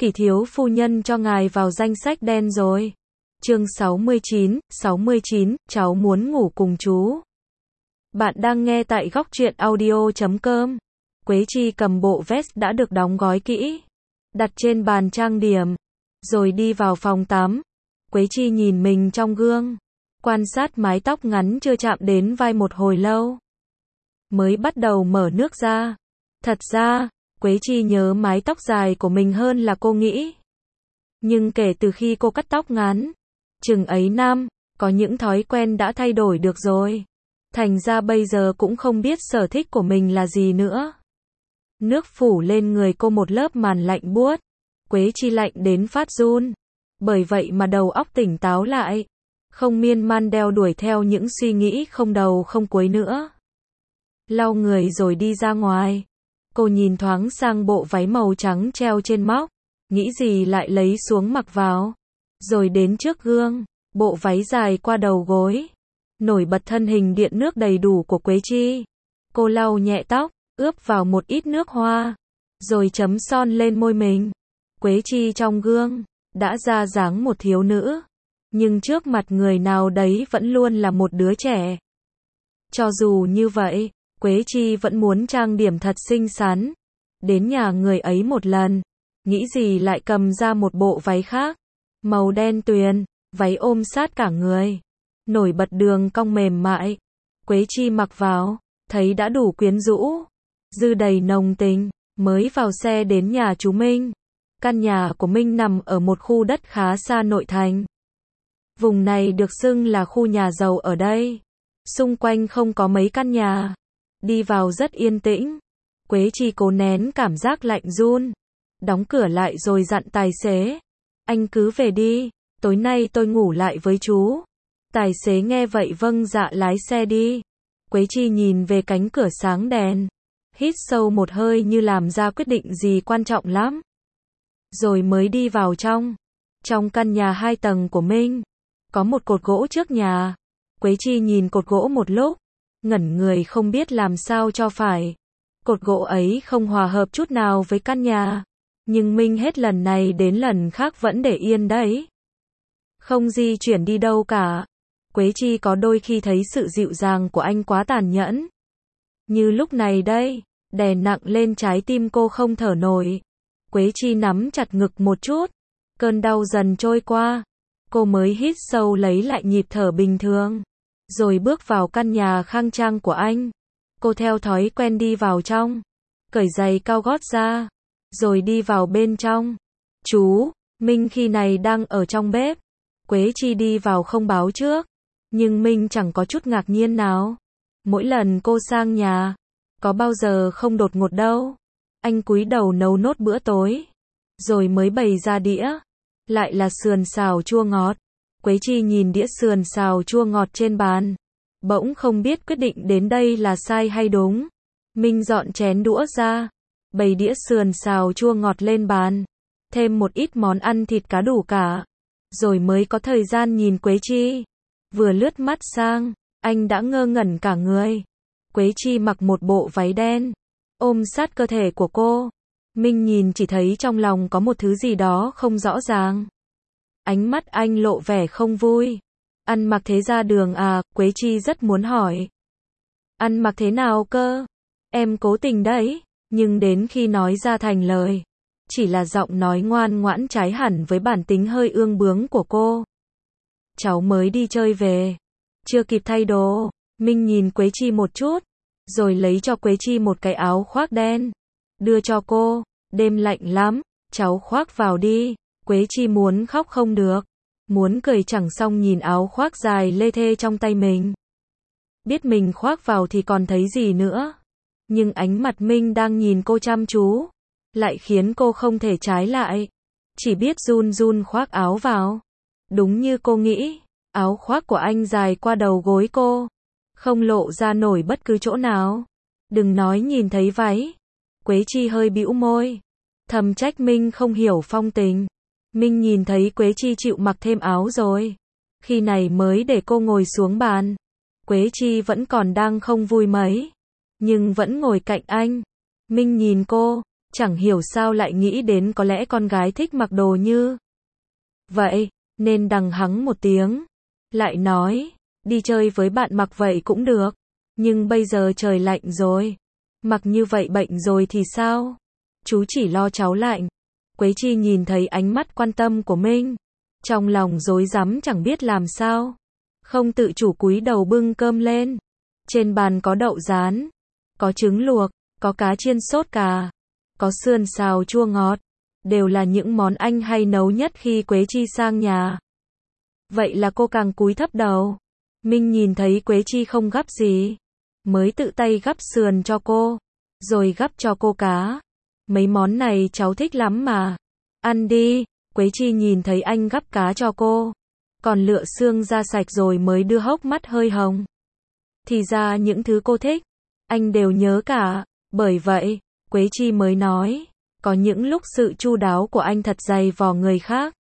Kỷ thiếu phu nhân cho ngài vào danh sách đen rồi. Chương 69, cháu muốn ngủ cùng chú. Bạn đang nghe tại góc truyện audio.com. Quế Chi cầm bộ vest đã được đóng gói kỹ, đặt trên bàn trang điểm, rồi đi vào phòng tắm. Quế Chi nhìn mình trong gương, quan sát mái tóc ngắn chưa chạm đến vai một hồi lâu, mới bắt đầu mở nước ra. Thật ra, Quế Chi nhớ mái tóc dài của mình hơn là cô nghĩ. Nhưng kể từ khi cô cắt tóc ngắn, chừng ấy năm, có những thói quen đã thay đổi được rồi. Thành ra bây giờ cũng không biết sở thích của mình là gì nữa. Nước phủ lên người cô một lớp màn lạnh buốt. Quế Chi lạnh đến phát run. Bởi vậy mà đầu óc tỉnh táo lại, không miên man đeo đuổi theo những suy nghĩ không đầu không cuối nữa. Lau người rồi đi ra ngoài. Cô nhìn thoáng sang bộ váy màu trắng treo trên móc, nghĩ gì lại lấy xuống mặc vào. Rồi đến trước gương, bộ váy dài qua đầu gối, nổi bật thân hình điện nước đầy đủ của Quế Chi. Cô lau nhẹ tóc, ướp vào một ít nước hoa, rồi chấm son lên môi mình. Quế Chi trong gương, đã ra dáng một thiếu nữ, nhưng trước mặt người nào đấy vẫn luôn là một đứa trẻ. Cho dù như vậy, Quế Chi vẫn muốn trang điểm thật xinh xắn, đến nhà người ấy một lần, nghĩ gì lại cầm ra một bộ váy khác, màu đen tuyền, váy ôm sát cả người, nổi bật đường cong mềm mại. Quế Chi mặc vào, thấy đã đủ quyến rũ, dư đầy nồng tình, mới vào xe đến nhà chú Minh. Căn nhà của Minh nằm ở một khu đất khá xa nội thành. Vùng này được xưng là khu nhà giàu ở đây. Xung quanh không có mấy căn nhà. Đi vào rất yên tĩnh. Quế Chi cố nén cảm giác lạnh run, đóng cửa lại rồi dặn tài xế, anh cứ về đi, tối nay tôi ngủ lại với chú. Tài xế nghe vậy vâng dạ lái xe đi. Quế Chi nhìn về cánh cửa sáng đèn, hít sâu một hơi như làm ra quyết định gì quan trọng lắm. Rồi mới đi vào trong. Trong căn nhà 2 tầng của Minh, có một cột gỗ trước nhà. Quế Chi nhìn cột gỗ một lúc, ngẩn người không biết làm sao cho phải. Cột gỗ ấy không hòa hợp chút nào với căn nhà, nhưng Minh hết lần này đến lần khác vẫn để yên đấy, không di chuyển đi đâu cả. Quế Chi có đôi khi thấy sự dịu dàng của anh quá tàn nhẫn. Như lúc này đây, đè nặng lên trái tim cô không thở nổi. Quế Chi nắm chặt ngực một chút, cơn đau dần trôi qua, cô mới hít sâu lấy lại nhịp thở bình thường, rồi bước vào căn nhà khang trang của anh. Cô theo thói quen đi vào trong, cởi giày cao gót ra, rồi đi vào bên trong. Chú, Minh khi này đang ở trong bếp. Quế Chi đi vào không báo trước, nhưng Minh chẳng có chút ngạc nhiên nào. Mỗi lần cô sang nhà, có bao giờ không đột ngột đâu. Anh cúi đầu nấu nốt bữa tối, rồi mới bày ra đĩa, lại là sườn xào chua ngọt. Quế Chi nhìn đĩa sườn xào chua ngọt trên bàn, bỗng không biết quyết định đến đây là sai hay đúng. Minh dọn chén đũa ra, bày đĩa sườn xào chua ngọt lên bàn, thêm một ít món ăn thịt cá đủ cả, rồi mới có thời gian nhìn Quế Chi. Vừa lướt mắt sang, anh đã ngơ ngẩn cả người. Quế Chi mặc một bộ váy đen, ôm sát cơ thể của cô. Minh nhìn chỉ thấy trong lòng có một thứ gì đó không rõ ràng. Ánh mắt anh lộ vẻ không vui. Ăn mặc thế ra đường à? Quế Chi rất muốn hỏi. Ăn mặc thế nào cơ? Em cố tình đấy. Nhưng đến khi nói ra thành lời, chỉ là giọng nói ngoan ngoãn trái hẳn với bản tính hơi ương bướng của cô. Cháu mới đi chơi về, chưa kịp thay đồ. Minh nhìn Quế Chi một chút, rồi lấy cho Quế Chi một cái áo khoác đen, đưa cho cô. Đêm lạnh lắm, cháu khoác vào đi. Quế Chi muốn khóc không được, muốn cười chẳng xong nhìn áo khoác dài lê thê trong tay mình. Biết mình khoác vào thì còn thấy gì nữa. Nhưng ánh mặt Minh đang nhìn cô chăm chú, lại khiến cô không thể trái lại. Chỉ biết run run khoác áo vào. Đúng như cô nghĩ, áo khoác của anh dài qua đầu gối cô, không lộ ra nổi bất cứ chỗ nào. Đừng nói nhìn thấy váy. Quế Chi hơi bĩu môi, thầm trách Minh không hiểu phong tình. Minh nhìn thấy Quế Chi chịu mặc thêm áo rồi, khi này mới để cô ngồi xuống bàn. Quế Chi vẫn còn đang không vui mấy, nhưng vẫn ngồi cạnh anh. Minh nhìn cô, chẳng hiểu sao lại nghĩ đến có lẽ con gái thích mặc đồ như vậy, nên đằng hắng một tiếng, lại nói, đi chơi với bạn mặc vậy cũng được, nhưng bây giờ trời lạnh rồi, mặc như vậy bệnh rồi thì sao? Chú chỉ lo cháu lạnh. Quế Chi nhìn thấy ánh mắt quan tâm của Minh, trong lòng rối rắm chẳng biết làm sao, không tự chủ cúi đầu bưng cơm lên. Trên bàn có đậu rán, có trứng luộc, có cá chiên sốt cà, có sườn xào chua ngọt, đều là những món anh hay nấu nhất khi Quế Chi sang nhà. Vậy là cô càng cúi thấp đầu. Minh nhìn thấy Quế Chi không gắp gì, mới tự tay gắp sườn cho cô, rồi gắp cho cô cá. Mấy món này cháu thích lắm mà. Ăn đi. Quế Chi nhìn thấy anh gắp cá cho cô, còn lựa xương ra sạch rồi mới đưa hốc mắt hơi hồng. Thì ra những thứ cô thích, anh đều nhớ cả. Bởi vậy, Quế Chi mới nói, có những lúc sự chu đáo của anh thật dày vò người khác.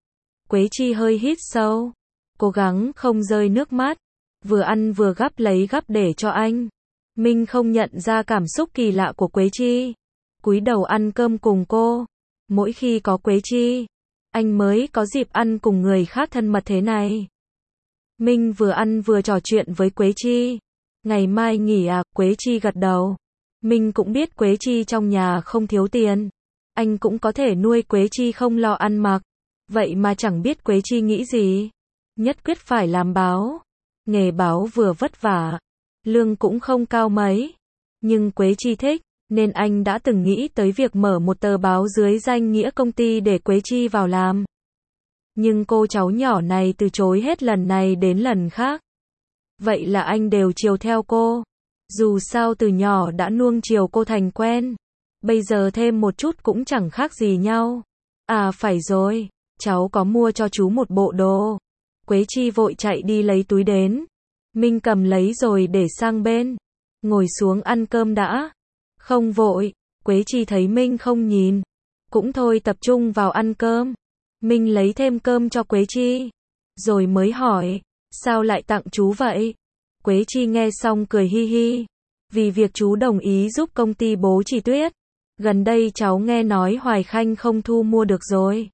Quế Chi hơi hít sâu, cố gắng không rơi nước mắt, vừa ăn vừa gắp lấy gắp để cho anh. Minh không nhận ra cảm xúc kỳ lạ của Quế Chi, cúi đầu ăn cơm cùng cô. Mỗi khi có Quế Chi, anh mới có dịp ăn cùng người khác thân mật thế này. Minh vừa ăn vừa trò chuyện với Quế Chi. Ngày mai nghỉ à? Quế Chi gật đầu. Minh cũng biết Quế Chi trong nhà không thiếu tiền, anh cũng có thể nuôi Quế Chi không lo ăn mặc. Vậy mà chẳng biết Quế Chi nghĩ gì, nhất quyết phải làm báo. Nghề báo vừa vất vả, lương cũng không cao mấy, nhưng Quế Chi thích, nên anh đã từng nghĩ tới việc mở một tờ báo dưới danh nghĩa công ty để Quế Chi vào làm. Nhưng cô cháu nhỏ này từ chối hết lần này đến lần khác. Vậy là anh đều chiều theo cô. Dù sao từ nhỏ đã nuông chiều cô thành quen, bây giờ thêm một chút cũng chẳng khác gì nhau. À phải rồi, cháu có mua cho chú một bộ đồ. Quế Chi vội chạy đi lấy túi đến. Minh cầm lấy rồi để sang bên. Ngồi xuống ăn cơm đã. Không vội. Quế Chi thấy Minh không nhìn, cũng thôi tập trung vào ăn cơm. Minh lấy thêm cơm cho Quế Chi, rồi mới hỏi, sao lại tặng chú vậy? Quế Chi nghe xong cười hi hi, vì việc chú đồng ý giúp công ty bố Chi Tuyết. Gần đây cháu nghe nói Hoài Khanh không thu mua được rồi.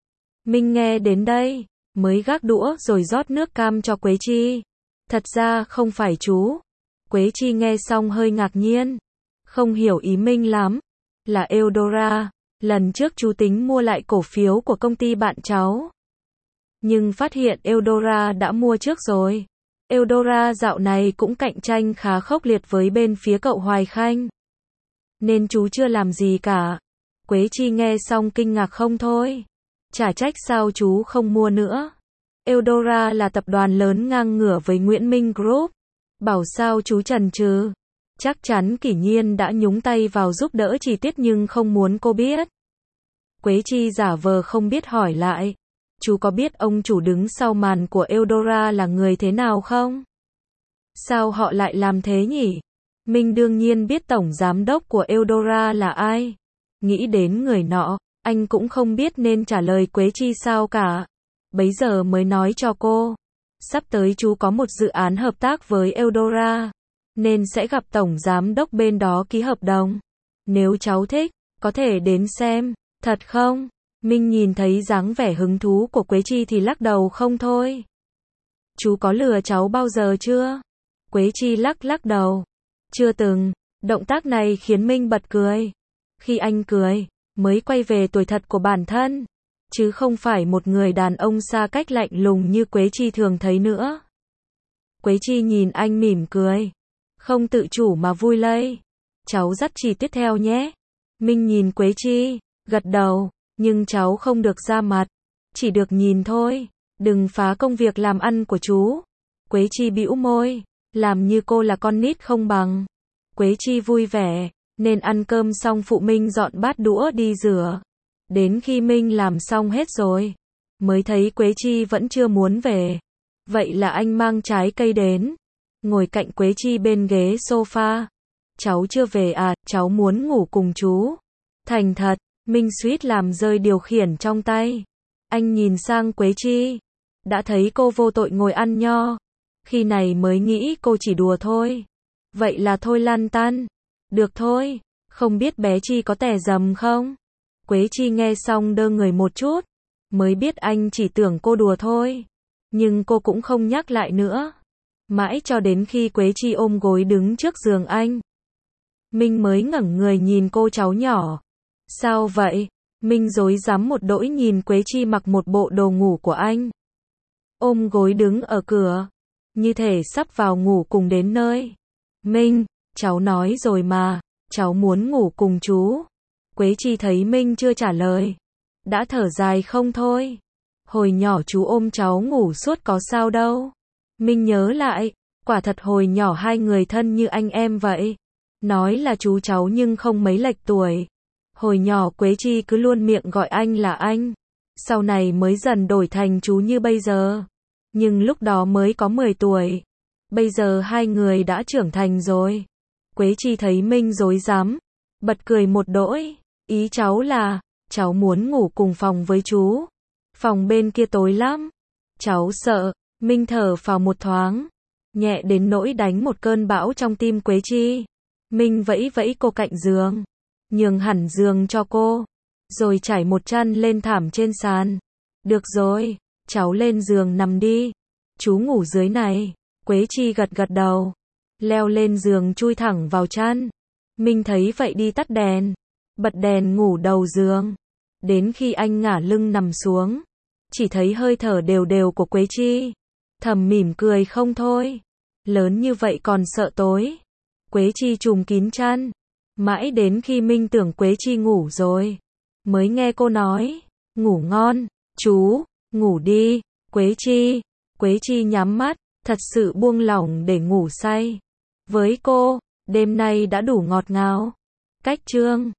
Minh nghe đến đây, mới gác đũa rồi rót nước cam cho Quế Chi. Thật ra không phải chú. Quế Chi nghe xong hơi ngạc nhiên, không hiểu ý Minh lắm. Là Eudora, lần trước chú tính mua lại cổ phiếu của công ty bạn cháu, nhưng phát hiện Eudora đã mua trước rồi. Eudora dạo này cũng cạnh tranh khá khốc liệt với bên phía cậu Hoài Khanh, nên chú chưa làm gì cả. Quế Chi nghe xong kinh ngạc không thôi. Chả trách sao chú không mua nữa. Eudora là tập đoàn lớn ngang ngửa với Nguyễn Minh Group. Bảo sao chú chần chừ. Chắc chắn Kỷ Nhiên đã nhúng tay vào giúp đỡ Chi Tiết nhưng không muốn cô biết. Quế Chi giả vờ không biết hỏi lại. Chú có biết ông chủ đứng sau màn của Eudora là người thế nào không? Sao họ lại làm thế nhỉ? Minh đương nhiên biết tổng giám đốc của Eudora là ai. Nghĩ đến người nọ, anh cũng không biết nên trả lời Quế Chi sao cả. Bấy giờ mới nói cho cô. Sắp tới chú có một dự án hợp tác với Eudora, nên sẽ gặp tổng giám đốc bên đó ký hợp đồng. Nếu cháu thích, có thể đến xem. Thật không? Minh nhìn thấy dáng vẻ hứng thú của Quế Chi thì lắc đầu không thôi. Chú có lừa cháu bao giờ chưa? Quế Chi lắc đầu. Chưa từng. Động tác này khiến Minh bật cười. Khi anh cười, mới quay về tuổi thật của bản thân, chứ không phải một người đàn ông xa cách lạnh lùng như Quế Chi thường thấy nữa. Quế Chi nhìn anh mỉm cười, không tự chủ mà vui lây. Cháu dắt Chi Tiết theo nhé. Minh nhìn Quế Chi, gật đầu, nhưng cháu không được ra mặt, chỉ được nhìn thôi, đừng phá công việc làm ăn của chú. Quế Chi bĩu môi, làm như cô là con nít không bằng. Quế Chi vui vẻ, nên ăn cơm xong phụ Minh dọn bát đũa đi rửa. Đến khi Minh làm xong hết rồi, mới thấy Quế Chi vẫn chưa muốn về. Vậy là anh mang trái cây đến, ngồi cạnh Quế Chi bên ghế sofa. Cháu chưa về à, cháu muốn ngủ cùng chú. Thành thật, Minh suýt làm rơi điều khiển trong tay. Anh nhìn sang Quế Chi, đã thấy cô vô tội ngồi ăn nho. Khi này mới nghĩ cô chỉ đùa thôi. Vậy là thôi lăn tăn. Được thôi, Không biết bé Chi có tè dầm không? Quế Chi nghe xong đơ người một chút, mới biết anh chỉ tưởng cô đùa thôi. Nhưng cô cũng không nhắc lại nữa. Mãi cho đến khi Quế Chi ôm gối đứng trước giường anh, Minh mới ngẩng người nhìn cô cháu nhỏ. Sao vậy? Minh rối rắm một đỗi nhìn Quế Chi mặc một bộ đồ ngủ của anh. Ôm gối đứng ở cửa, như thể sắp vào ngủ cùng đến nơi. Minh, cháu nói rồi mà, cháu muốn ngủ cùng chú. Quế Chi thấy Minh chưa trả lời, đã thở dài không thôi. Hồi nhỏ chú ôm cháu ngủ suốt có sao đâu. Minh nhớ lại, quả thật hồi nhỏ hai người thân như anh em vậy. Nói là chú cháu nhưng không mấy lệch tuổi. Hồi nhỏ Quế Chi cứ luôn miệng gọi anh là anh. Sau này mới dần đổi thành chú như bây giờ. Nhưng lúc đó mới có 10 tuổi. Bây giờ hai người đã trưởng thành rồi. Quế Chi thấy Minh rối rắm, bật cười một đỗi. Ý cháu là, cháu muốn ngủ cùng phòng với chú. Phòng bên kia tối lắm. Cháu sợ. Minh thở phào một thoáng, nhẹ đến nỗi đánh một cơn bão trong tim Quế Chi. Minh vẫy vẫy cô cạnh giường, nhường hẳn giường cho cô, rồi trải một chăn lên thảm trên sàn. Được rồi, cháu lên giường nằm đi, chú ngủ dưới này. Quế Chi gật gật đầu, leo lên giường chui thẳng vào chăn. Minh thấy vậy đi tắt đèn, bật đèn ngủ đầu giường. Đến khi anh ngả lưng nằm xuống, chỉ thấy hơi thở đều đều của Quế Chi. Thầm mỉm cười không thôi. Lớn như vậy còn sợ tối. Quế Chi trùm kín chăn. Mãi đến khi Minh tưởng Quế Chi ngủ rồi, mới nghe cô nói, ngủ ngon, chú, ngủ đi, Quế Chi. Quế Chi nhắm mắt, thật sự buông lỏng để ngủ say. Với cô, đêm nay đã đủ ngọt ngào. Cách chương